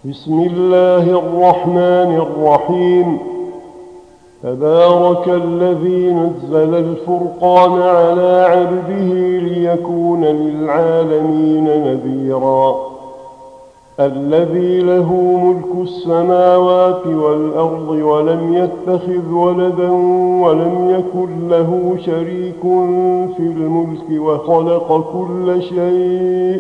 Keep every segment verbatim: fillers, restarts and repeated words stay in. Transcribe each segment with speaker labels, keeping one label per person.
Speaker 1: بسم الله الرحمن الرحيم. تبارك الذي نزل الفرقان على عبده ليكون للعالمين نذيرا. الذي له ملك السماوات والأرض ولم يتخذ ولدا ولم يكن له شريك في الملك وخلق كل شيء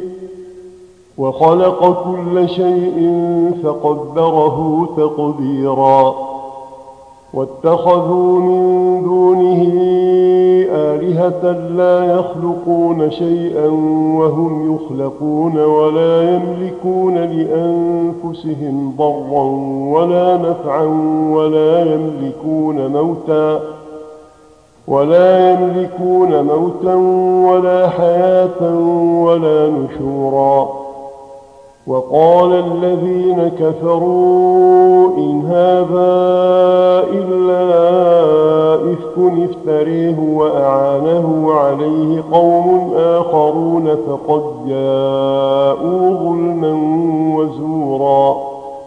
Speaker 1: وخلق كل شيء فقدره تقديرا. واتخذوا من دونه آلهة لا يخلقون شيئا وهم يخلقون ولا يملكون لأنفسهم ضرا ولا نفعا ولا يملكون موتا ولا يملكون موتا ولا حياة ولا نشورا. وقال الذين كفروا إن هذا إلا إفك افتريه وأعانه عليه قوم آخرون فقد جاءوا ظلما وزورا.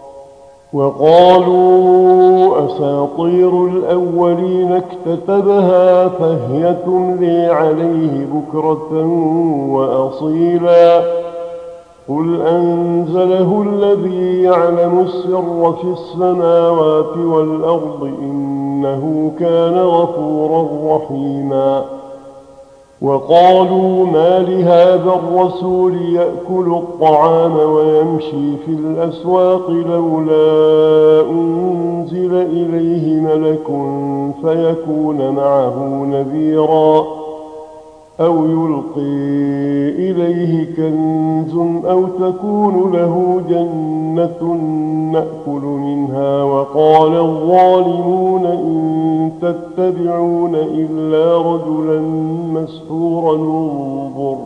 Speaker 1: وقالوا أساطير الأولين اكتتبها فهي تملي عليه بكرة وأصيلا. قل أنزله الذي يعلم السر في السماوات والأرض إنه كان غفورا رحيما. وقالوا ما لهذا الرسول يأكل الطعام ويمشي في الأسواق لولا أنزل إليه ملك فيكون معه نذيرا أو يلقي إليه كنز أو تكون له جنة نأكل منها. وقال الظالمون إن تتبعون إلا رجلا مسحورا. انظر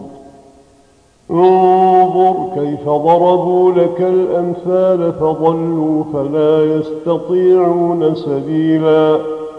Speaker 1: انظر كيف ضربوا لك الأمثال فضلوا فلا يستطيعون سبيلا.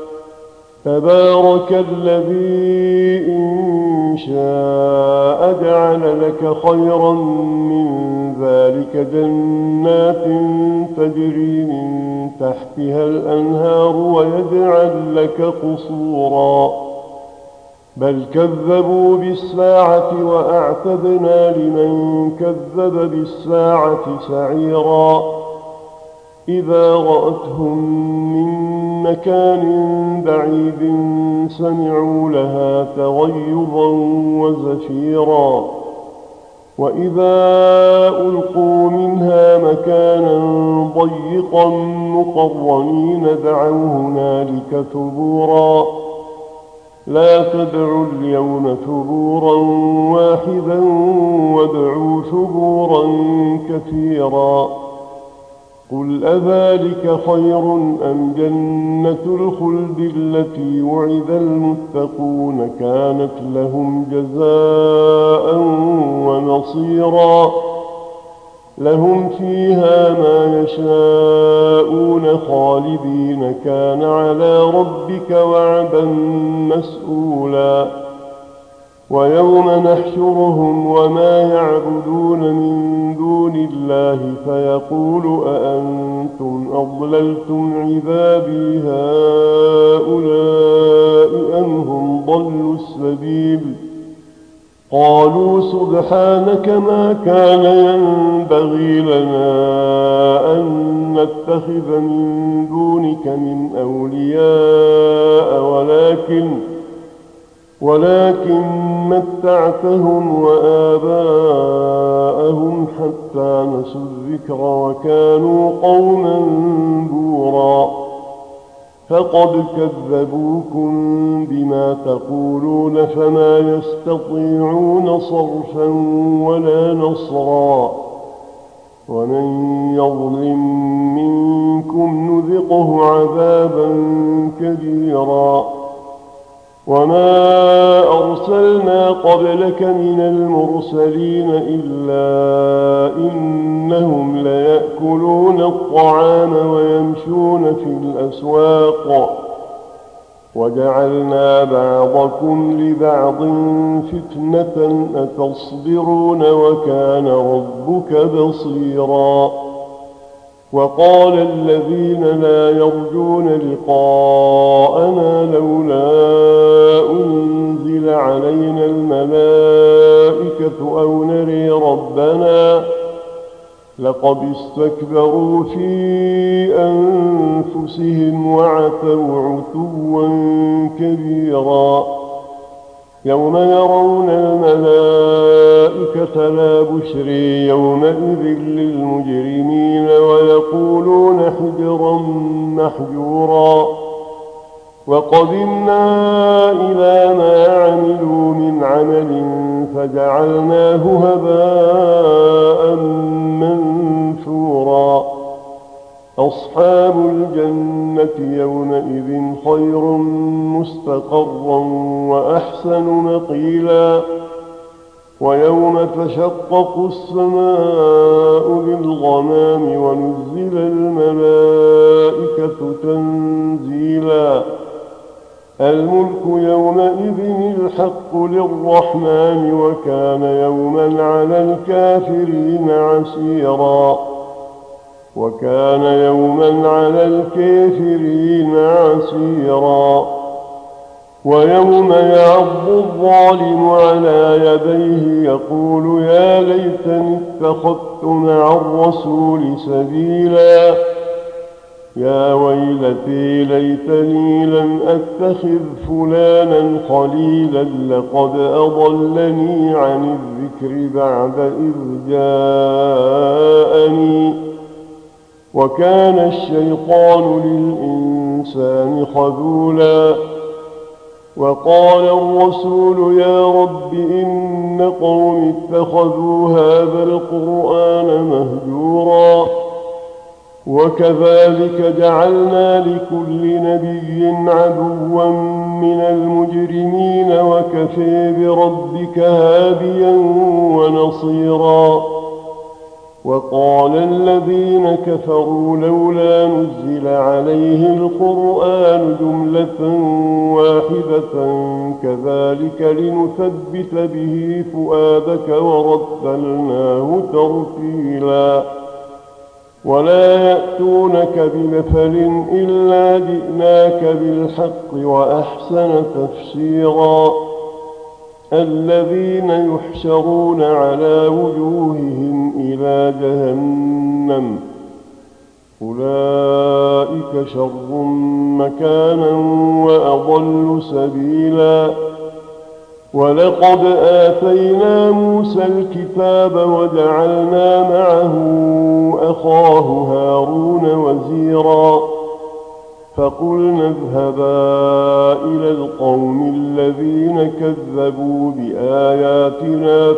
Speaker 1: تبارك الذي إن شاء جعل لك خيرا من ذلك جنات تجري من تحتها الأنهار ويجعل لك قصورا. بل كذبوا بالساعة وأعتدنا لمن كذب بالساعة سعيرا. إذا رأتهم من مكان بعيد سمعوا لها تغيظا وزفيرا. وإذا ألقوا منها مكانا ضيقا مقرنين دعوا هنالك ثبورا. لا تدعوا اليوم ثبورا واحدا وادعوا ثبورا كثيرا. قل أذلك خير أم جنة الخلد التي وعد المتقون كانت لهم جزاء ومصيرا. لهم فيها ما يشاءون خالدين كان على ربك وعدا مسئولا. ويوم نحشرهم وما يعبدون من دون الله فيقول أأنتم أضللتم عبادي هؤلاء أم هم ضلوا السبيل. قالوا سبحانك ما كان ينبغي لنا أن نتخذ من دونك من أولياء ولكن ولكن متعتهم وآباءهم حتى نسوا الذكر وكانوا قوما بورا. فقد كذبوكم بما تقولون فما يستطيعون صرفا ولا نصرا. ومن يظلم منكم نذقه عذابا كبيرا. وما أرسلنا قبلك من المرسلين إلا إنهم ليأكلون الطعام ويمشون في الأسواق. وجعلنا بعضكم لبعض فتنة أتصبرون وكان ربك بصيرا. وقال الذين لا يرجون لقاءنا لولا أنزل علينا الملائكة أو نري ربنا لقد استكبروا في أنفسهم وعتوا عتوا كبيرا يوم يرون الملائكة لا بشري يومئذ للمجرمين ويقولون حجرا محجورا وقدمنا إلى ما عملوا من عمل فجعلناه هباء منثورا أصحاب الجنة يومئذ خير مستقرا وأحسن مقيلا ويوم تشقق السماء بالغمام ونزل الملائكة تنزيلا الملك يومئذ الحق للرحمن وكان يوما على الكافرين عسيرا وكان يوما على الكافرين عسيرا ويوم يعض الظالم على يديه يقول يا ليتني اتخذت مع الرسول سبيلا يا ويلتي ليتني لم أتخذ فلانا خليلا لقد أضلني عن الذكر بعد إذ جاءني وكان الشيطان للإنسان خذولا وقال الرسول يا رب إن قوم اتخذوا هذا القرآن مهجورا وكذلك جعلنا لكل نبي عدوا من المجرمين وكفى بربك هاديا ونصيرا وقال الذين كفروا لولا نزل عليه القرآن جملة واحدة كذلك لنثبت به فؤادك ورتلناه ترتيلا ولا يأتونك بمثل إلا جئناك بالحق وأحسن تفسيرا الذين يحشرون على وجوههم إلى جهنم أولئك شر مكانا وأضل سبيلا ولقد آتينا موسى الكتاب وجعلنا معه أخاه هارون وزيرا فقلنا اذهبا إلى القوم الذين كذبوا بآياتنا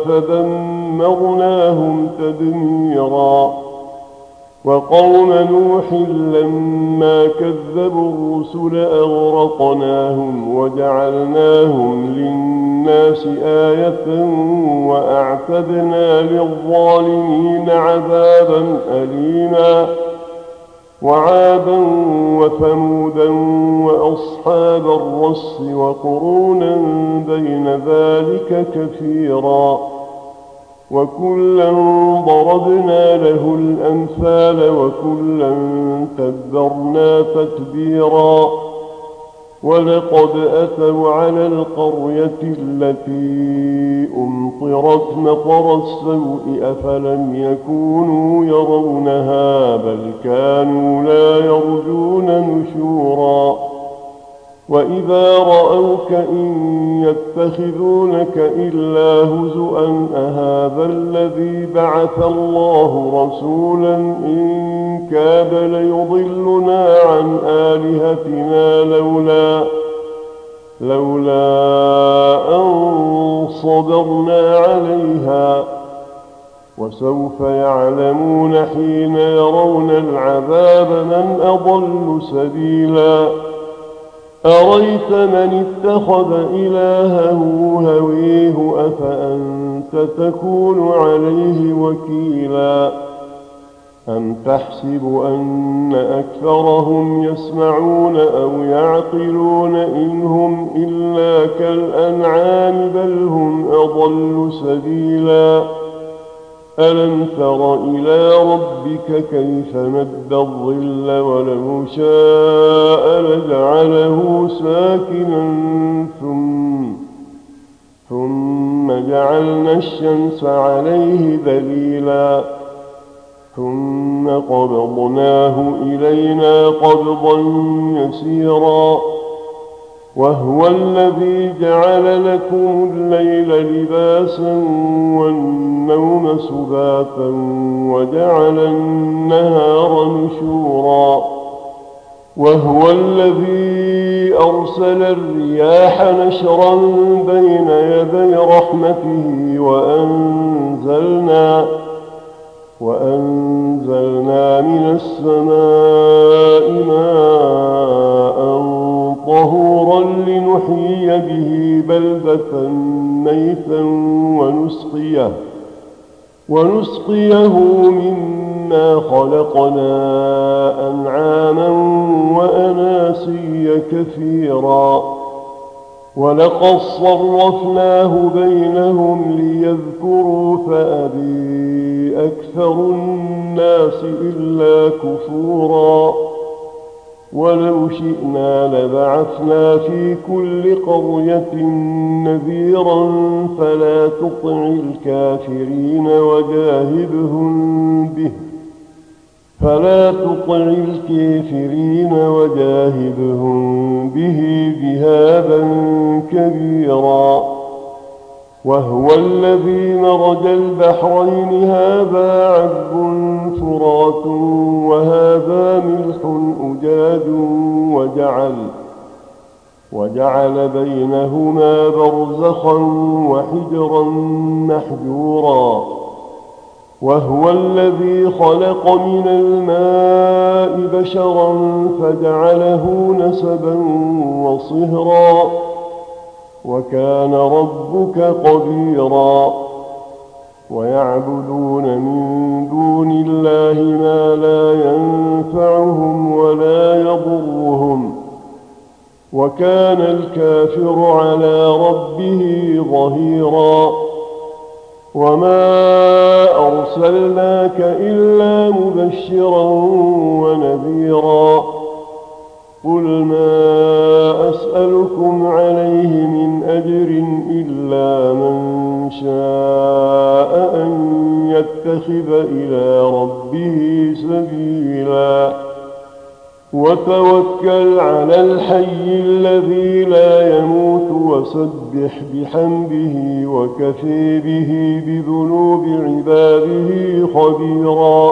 Speaker 1: فدمرناهم تدميرا وقوم نوح لما كذبوا الرسل أغرقناهم وجعلناهم للناس آية وأعتدنا للظالمين عذابا أليما وعادا وثمودا وأصحاب الرس وقرونا بين ذلك كثيرا وكلا ضربنا له الأمثال وكلا تبرنا تتبيرا ولقد أتوا على القرية التي أمطرت مطر السوء أفلم يكونوا يرونها بل كانوا لا يرجون نشورا وإذا رأوك إن يتخذونك إلا هزؤا أهذا الذي بعث الله رسولا إن كاد ليضلنا عن آلهتنا لولا لولا أن صبرنا عليها وسوف يعلمون حين يرون العذاب من أضل سبيلا أريت من اتخذ إلهه هويه أفأنت تكون عليه وكيلا أم تحسب أن أكثرهم يسمعون أو يعقلون إن هم إلا كالأنعام بل هم أضل سبيلا ألم تر إلى ربك كيف مد الظل ولو شاء لجعله ساكنا ثم, ثم جعلنا الشمس عليه دليلا ثم قبضناه إلينا قبضا يسيرا وهو الذي جعل لكم الليل لباسا والنوم سباتا وجعل النهار نشورا وهو الذي أرسل الرياح نشرا بين يدي رحمته وأنزلنا وأنزلنا من السماء ماء طهورا لنحيي به بلدة ميتا ونسقيه, ونسقيه مما خلقنا أنعاما وأناسيا كثيرا ولقد صرفناه بينهم ليذكروا فأبي أكثر الناس إلا كفورا ولو شئنا لبعثنا في كل قرية نذيرا فلا تطع الكافرين وجاهدهم به فلا تطع الكافرين وجاهدهم به جهادا كبيرا وهو الذي مرج البحرين هذا عذب فرات وهذا ملح أجاج وجعل, وجعل بينهما برزخا وحجرا محجورا وهو الذي خلق من الماء بشرا فجعله نسبا وصهرا وكان ربك قديرا ويعبدون من دون الله ما لا ينفعهم ولا يضرهم وكان الكافر على ربه ظهيرا وما أرسلناك إلا مبشرا ونذيرا قل ما أسألكم عليه من أجر إلا من شاء أن يتخذ إلى ربه سبيلا وتوكل على الحي الذي لا يموت وسبح بحمده وكفى به بذنوب عباده خبيرا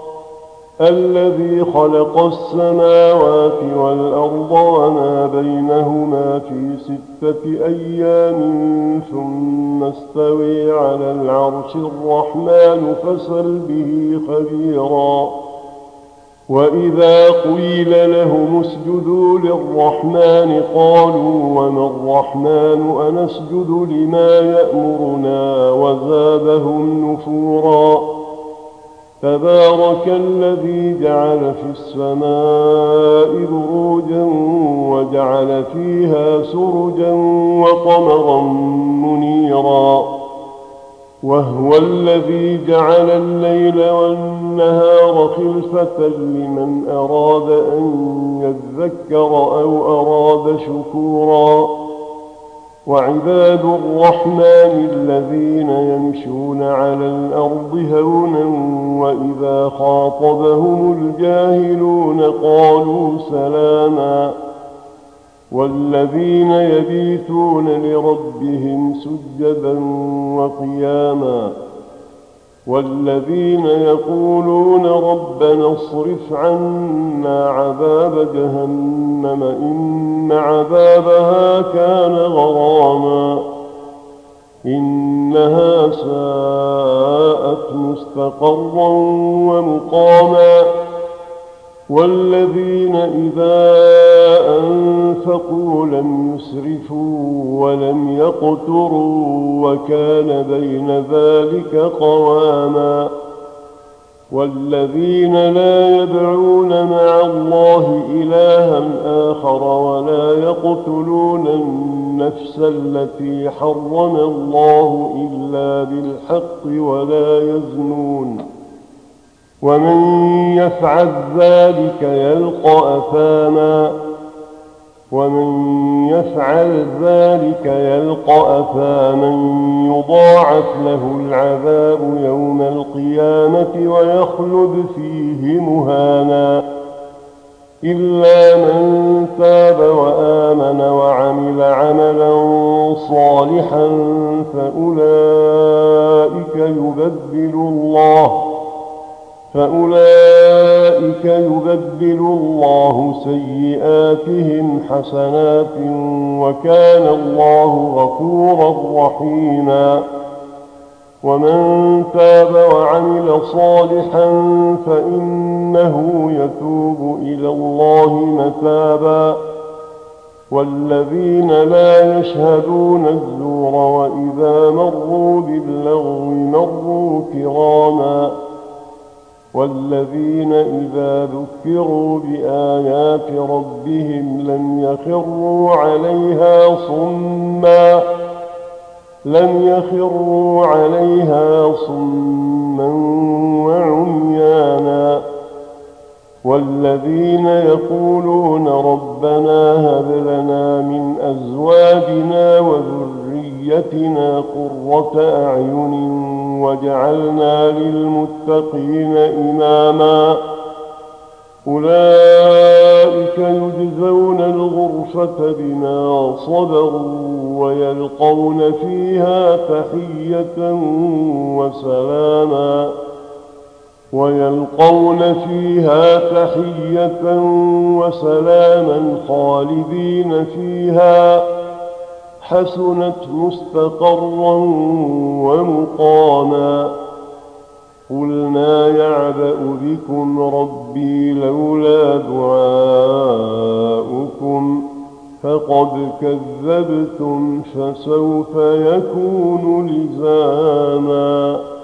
Speaker 1: الذي خلق السماوات والأرض وما بينهما في ستة أيام ثم استوي على العرش الرحمن فاسأل به خبيرا وإذا قيل لهم اسجدوا للرحمن قالوا وما الرحمن أنسجد لما يأمرنا وزادهم نفورا تبارك الذي جعل في السماء بروجا وجعل فيها سرجا وقمرا منيرا وهو الذي جعل الليل والنهار خلفة لمن أراد أن يذكر أو أراد شكورا وعباد الرحمن الذين يمشون على الأرض هونا وإذا خاطبهم الجاهلون قالوا سلاما والذين يبيتون لربهم سجدا وقياما والذين يقولون ربنا اصرف عنا عذاب جهنم إن عذابها كان غراما إنها ساءت مستقرا ومقاما والذين إذا أنفقوا لم يسرفوا ولم يقتروا وكان بين ذلك قواما والذين لا يدعون مع الله إلها إلها آخر ولا يقتلون النفس التي حرم الله إلا بالحق ولا يزنون ومن يفعل ذلك يلقى أثاما ومن يفعل ذلك يلقى أثاما يضاعف له العذاب يوم القيامة ويخلد فيه مهانا إلا من تاب وآمن وعمل عملا صالحا فأولئك يبدل الله فأولئك يبدل الله سيئاتهم حسنات وكان الله غفورا رحيما ومن تاب وعمل صالحا فإنه يتوب إلى الله متابا والذين لا يشهدون الزور وإذا مروا باللغو مروا كراما والذين إذا ذكروا بآيات ربهم لم يخروا عليها صما لم يخروا عليها صما وعميانا والذين يقولون ربنا هب لنا من أزواجنا وذريتنا قرة أعين وجعلنا للمتقين إماما أولئك يجزون الغرفة بما صبروا ويلقون فيها تحية وسلاما ويلقون فيها تحية وسلاما خالدين فيها حسنت مستقرا ومقاما قل ما يعبأ بكم ربي لولا دعاؤكم فقد كذبتم فسوف يكون لزاما.